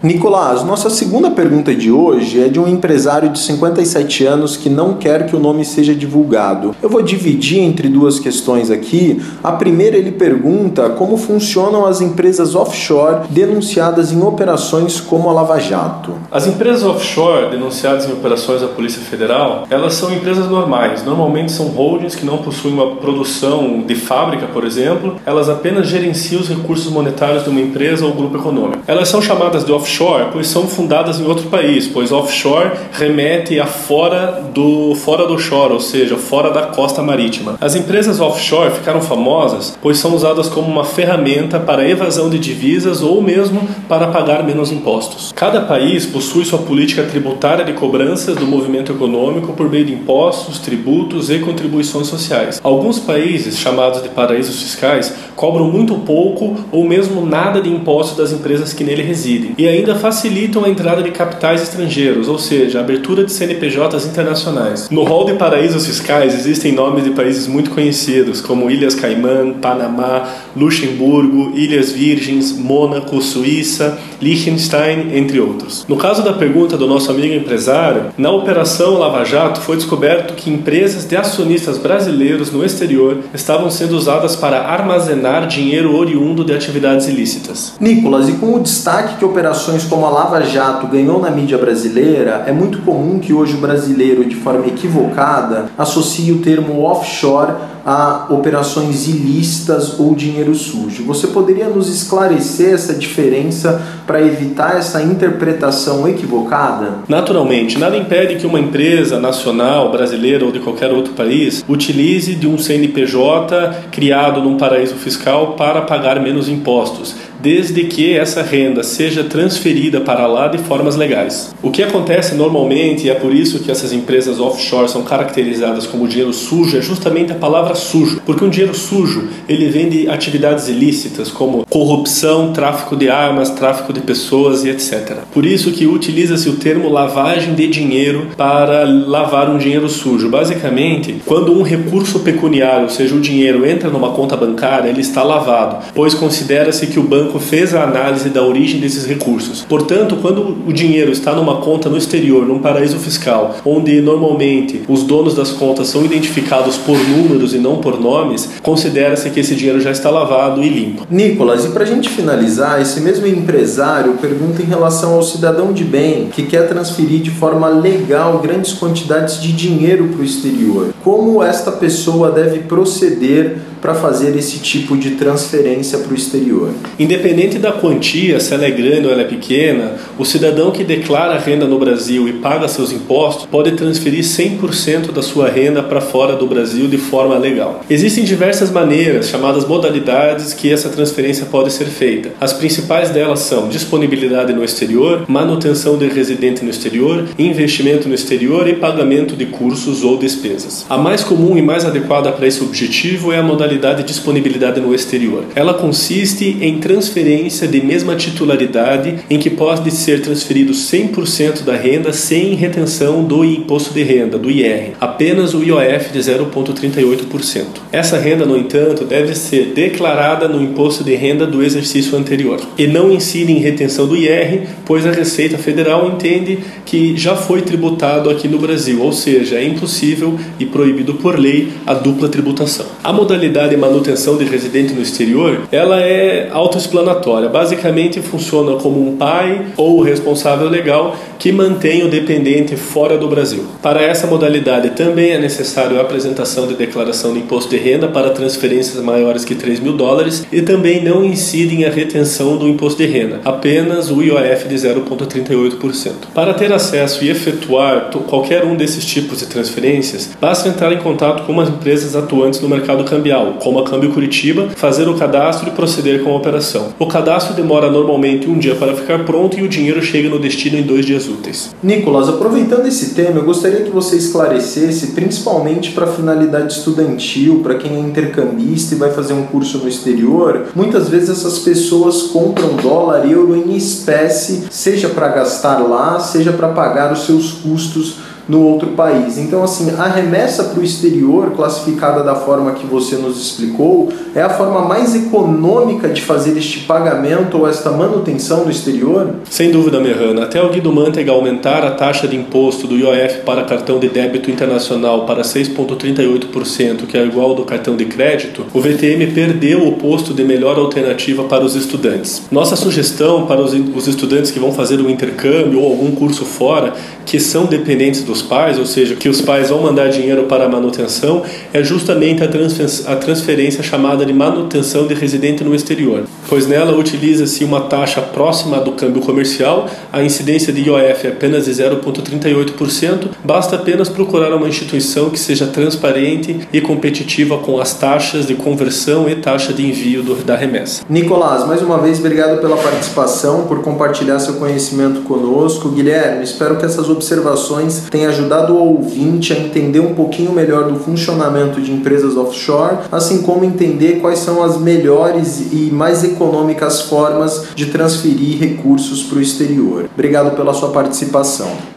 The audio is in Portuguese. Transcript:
Nicolás, nossa segunda pergunta de hoje é de um empresário de 57 anos que não quer que o nome seja divulgado. Eu vou dividir entre duas questões aqui. A primeira, ele pergunta como funcionam as empresas offshore denunciadas em operações como a Lava Jato. As empresas offshore denunciadas em operações da Polícia Federal, elas são empresas normais. Normalmente são holdings que não possuem uma produção de fábrica, por exemplo. Elas apenas gerenciam os recursos monetários de uma empresa ou grupo econômico. Elas são chamadas de offshore pois são fundadas em outro país, pois offshore remete a fora do shore, ou seja, fora da costa marítima. As empresas offshore ficaram famosas pois são usadas como uma ferramenta para evasão de divisas ou mesmo para pagar menos impostos. Cada país possui sua política tributária de cobranças do movimento econômico por meio de impostos, tributos e contribuições sociais. Alguns países, chamados de paraísos fiscais, cobram muito pouco ou mesmo nada de impostos das empresas que nele residem e ainda facilitam a entrada de capitais estrangeiros, ou seja, a abertura de CNPJs internacionais. No rol de paraísos fiscais existem nomes de países muito conhecidos, como Ilhas Caimã, Panamá, Luxemburgo, Ilhas Virgens, Mônaco, Suíça, Liechtenstein, entre outros. No caso da pergunta do nosso amigo empresário, na Operação Lava Jato foi descoberto que empresas de acionistas brasileiros no exterior estavam sendo usadas para armazenar dinheiro oriundo de atividades ilícitas. Nicolas, e com o destaque que operações como a Lava Jato ganhou na mídia brasileira, é muito comum que hoje o brasileiro, de forma equivocada, associe o termo offshore a operações ilícitas ou dinheiro sujo. Você poderia nos esclarecer essa diferença para evitar essa interpretação equivocada? Naturalmente, nada impede que uma empresa nacional, brasileira ou de qualquer outro país utilize de um CNPJ criado num paraíso fiscal para pagar menos impostos, desde que essa renda seja transferida para lá de formas legais. O que acontece normalmente, e é por isso que essas empresas offshore são caracterizadas como dinheiro sujo, é justamente a palavra sujo, porque um dinheiro sujo, ele vem de atividades ilícitas, como corrupção, tráfico de armas, tráfico de pessoas e etc. Por isso que utiliza-se o termo lavagem de dinheiro para lavar um dinheiro sujo. Basicamente, quando um recurso pecuniário, ou seja, o dinheiro, entra numa conta bancária, ele está lavado, pois considera-se que o banco fez a análise da origem desses recursos. Portanto, quando o dinheiro está numa conta no exterior, num paraíso fiscal, onde normalmente os donos das contas são identificados por números e não por nomes, considera-se que esse dinheiro já está lavado e limpo. Nicolas, e para a gente finalizar, esse mesmo empresário pergunta em relação ao cidadão de bem que quer transferir de forma legal grandes quantidades de dinheiro para o exterior. Como esta pessoa deve proceder para fazer esse tipo de transferência para o exterior? Independente da quantia, se ela é grande ou ela é pequena, o cidadão que declara renda no Brasil e paga seus impostos pode transferir 100% da sua renda para fora do Brasil de forma legal. Existem diversas maneiras, chamadas modalidades, que essa transferência pode ser feita. As principais delas são disponibilidade no exterior, manutenção de residente no exterior, investimento no exterior e pagamento de cursos ou despesas. A mais comum e mais adequada para esse objetivo é a modalidade de disponibilidade no exterior. Ela consiste em transferência de mesma titularidade em que pode ser transferido 100% da renda sem retenção do imposto de renda, do IR, apenas o IOF de 0,38%. Essa renda, no entanto, deve ser declarada no imposto de renda do exercício anterior e não incide em retenção do IR, pois a Receita Federal entende que já foi tributado aqui no Brasil, ou seja, é impossível e proibido por lei a dupla tributação. A modalidade de manutenção de residente no exterior, ela é autoexplanatória. Basicamente funciona como um pai ou responsável legal que mantém o dependente fora do Brasil. Para essa modalidade também é necessário a apresentação de declaração de imposto de renda para transferências maiores que $3.000 e também não incidem a retenção do imposto de renda, apenas o IOF de 0,38%. Para ter acesso e efetuar qualquer um desses tipos de transferências, basta entrar em contato com umas empresas atuantes no mercado cambial, como a Câmbio Curitiba, fazer o cadastro e proceder com a operação. O cadastro demora normalmente um dia para ficar pronto e o dinheiro chega no destino em 2 dias úteis. Nicolas, aproveitando esse tema, eu gostaria que você esclarecesse, principalmente para finalidade estudantil, para quem é intercambista e vai fazer um curso no exterior, muitas vezes essas pessoas compram dólar, euro em espécie, seja para gastar lá, seja para pagar os seus custos no outro país. Então, assim, a remessa para o exterior, classificada da forma que você nos explicou, é a forma mais econômica de fazer este pagamento ou esta manutenção no exterior? Sem dúvida, Merrana. Até o Guido Mantega aumentar a taxa de imposto do IOF para cartão de débito internacional para 6,38%, que é igual ao do cartão de crédito, o VTM perdeu o posto de melhor alternativa para os estudantes. Nossa sugestão para os estudantes que vão fazer um intercâmbio ou algum curso fora, que são dependentes dos pais, ou seja, que os pais vão mandar dinheiro para a manutenção, é justamente a transferência chamada de manutenção de residente no exterior, pois nela utiliza-se uma taxa próxima do câmbio comercial, a incidência de IOF é apenas de 0,38%, basta apenas procurar uma instituição que seja transparente e competitiva com as taxas de conversão e taxa de envio da remessa. Nicolás, mais uma vez, obrigado pela participação, por compartilhar seu conhecimento conosco. Guilherme, espero que essas observações tenham ajudado o ouvinte a entender um pouquinho melhor do funcionamento de empresas offshore, assim como entender quais são as melhores e mais econômicas formas de transferir recursos para o exterior. Obrigado pela sua participação.